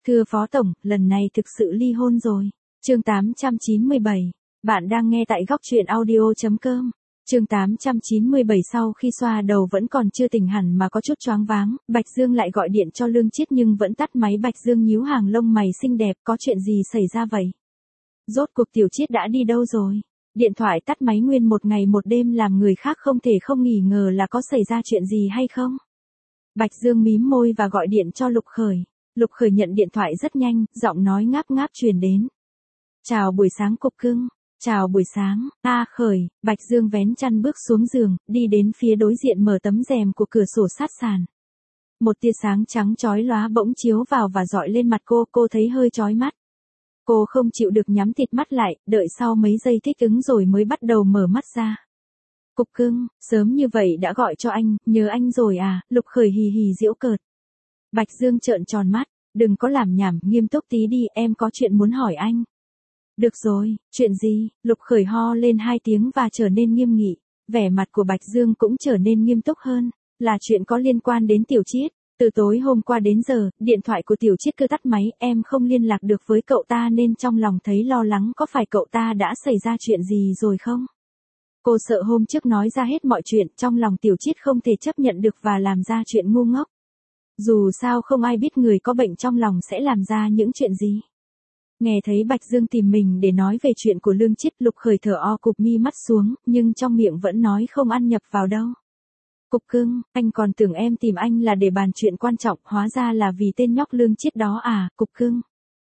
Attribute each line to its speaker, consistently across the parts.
Speaker 1: Thưa Phó Tổng, lần này thực sự ly hôn rồi. Chương 897. Bạn đang nghe tại góc truyện audio.com. Chương 897 sau khi xoa đầu vẫn còn chưa tỉnh hẳn mà có chút choáng váng, Bạch Dương lại gọi điện cho Lương Chiết nhưng vẫn tắt máy. Bạch Dương nhíu hàng lông mày xinh đẹp, có chuyện gì xảy ra vậy? Rốt cuộc Tiểu Chiết đã đi đâu rồi? Điện thoại tắt máy nguyên một ngày một đêm làm người khác không thể không nghi ngờ là có xảy ra chuyện gì hay không. Bạch Dương mím môi và gọi điện cho Lục Khởi. Lục Khởi nhận điện thoại rất nhanh, giọng nói ngáp ngáp truyền đến. Chào buổi sáng Cục Cưng. Chào buổi sáng, Khởi. Bạch Dương vén chăn bước xuống giường, đi đến phía đối diện mở tấm rèm của cửa sổ sát sàn. Một tia sáng trắng chói lóa bỗng chiếu vào và dọi lên mặt cô thấy hơi chói mắt. Cô không chịu được nhắm thịt mắt lại, đợi sau mấy giây thích ứng rồi mới bắt đầu mở mắt ra. Cục Cưng, sớm như vậy đã gọi cho anh, nhớ anh rồi à? Lục Khởi hì hì giễu cợt. Bạch Dương trợn tròn mắt, đừng có làm nhảm, nghiêm túc tí đi, em có chuyện muốn hỏi anh. Được rồi, chuyện gì? Lục Khởi ho lên 2 tiếng và trở nên nghiêm nghị, vẻ mặt của Bạch Dương cũng trở nên nghiêm túc hơn, là chuyện có liên quan đến Tiểu Chiết. Từ tối hôm qua đến giờ, điện thoại của Tiểu Chiết cứ tắt máy, em không liên lạc được với cậu ta nên trong lòng thấy lo lắng có phải cậu ta đã xảy ra chuyện gì rồi không? Cô sợ hôm trước nói ra hết mọi chuyện, trong lòng Tiểu Chiết không thể chấp nhận được và làm ra chuyện ngu ngốc. Dù sao không ai biết người có bệnh trong lòng sẽ làm ra những chuyện gì. Nghe thấy Bạch Dương tìm mình để nói về chuyện của Lương Chiết, Lục Khởi thở cụp mi mắt xuống, nhưng trong miệng vẫn nói không ăn nhập vào đâu. Cục Cưng, anh còn tưởng em tìm anh là để bàn chuyện quan trọng, hóa ra là vì tên nhóc Lương Chiết đó à? Cục Cưng,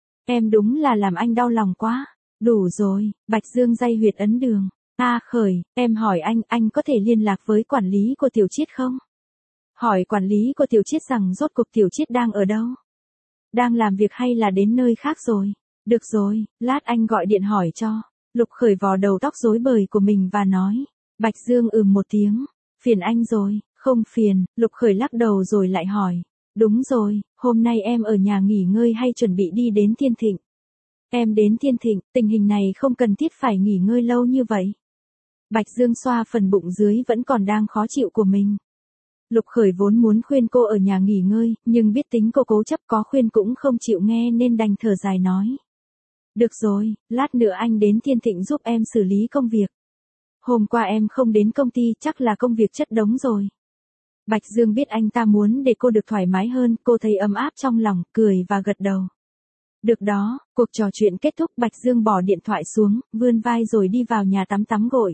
Speaker 1: em đúng là làm anh đau lòng quá. Đủ rồi. Bạch Dương day huyệt ấn đường. Khởi, em hỏi anh có thể liên lạc với quản lý của Tiểu Chiết không? Hỏi quản lý của Tiểu Chiết rằng rốt cuộc Tiểu Chiết đang ở đâu? Đang làm việc hay là đến nơi khác rồi? Được rồi, lát anh gọi điện hỏi cho. Lục Khởi vò đầu tóc rối bời của mình và nói. Bạch Dương một tiếng. Phiền anh rồi. Không phiền. Lục Khởi lắc đầu rồi lại hỏi. Đúng rồi, hôm nay em ở nhà nghỉ ngơi hay chuẩn bị đi đến Thiên Thịnh? Em đến Thiên Thịnh, tình hình này không cần thiết phải nghỉ ngơi lâu như vậy. Bạch Dương xoa phần bụng dưới vẫn còn đang khó chịu của mình. Lục Khởi vốn muốn khuyên cô ở nhà nghỉ ngơi, nhưng biết tính cô cố chấp có khuyên cũng không chịu nghe nên đành thở dài nói. Được rồi, lát nữa anh đến Thiên Thịnh giúp em xử lý công việc. Hôm qua em không đến công ty chắc là công việc chất đống rồi. Bạch Dương biết anh ta muốn để cô được thoải mái hơn, cô thấy ấm áp trong lòng, cười và gật đầu. Được đó, cuộc trò chuyện kết thúc, Bạch Dương bỏ điện thoại xuống, vươn vai rồi đi vào nhà tắm gội.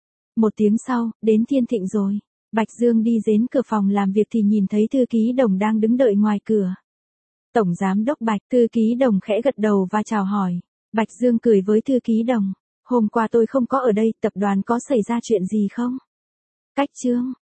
Speaker 1: 1 tiếng sau, đến Thiên Thịnh rồi. Bạch Dương đi đến cửa phòng làm việc thì nhìn thấy thư ký Đồng đang đứng đợi ngoài cửa. Tổng giám đốc Bạch. Thư ký Đồng khẽ gật đầu và chào hỏi. Bạch Dương cười với thư ký Đồng. Hôm qua tôi không có ở đây, tập đoàn có xảy ra chuyện gì không? Cách Trương.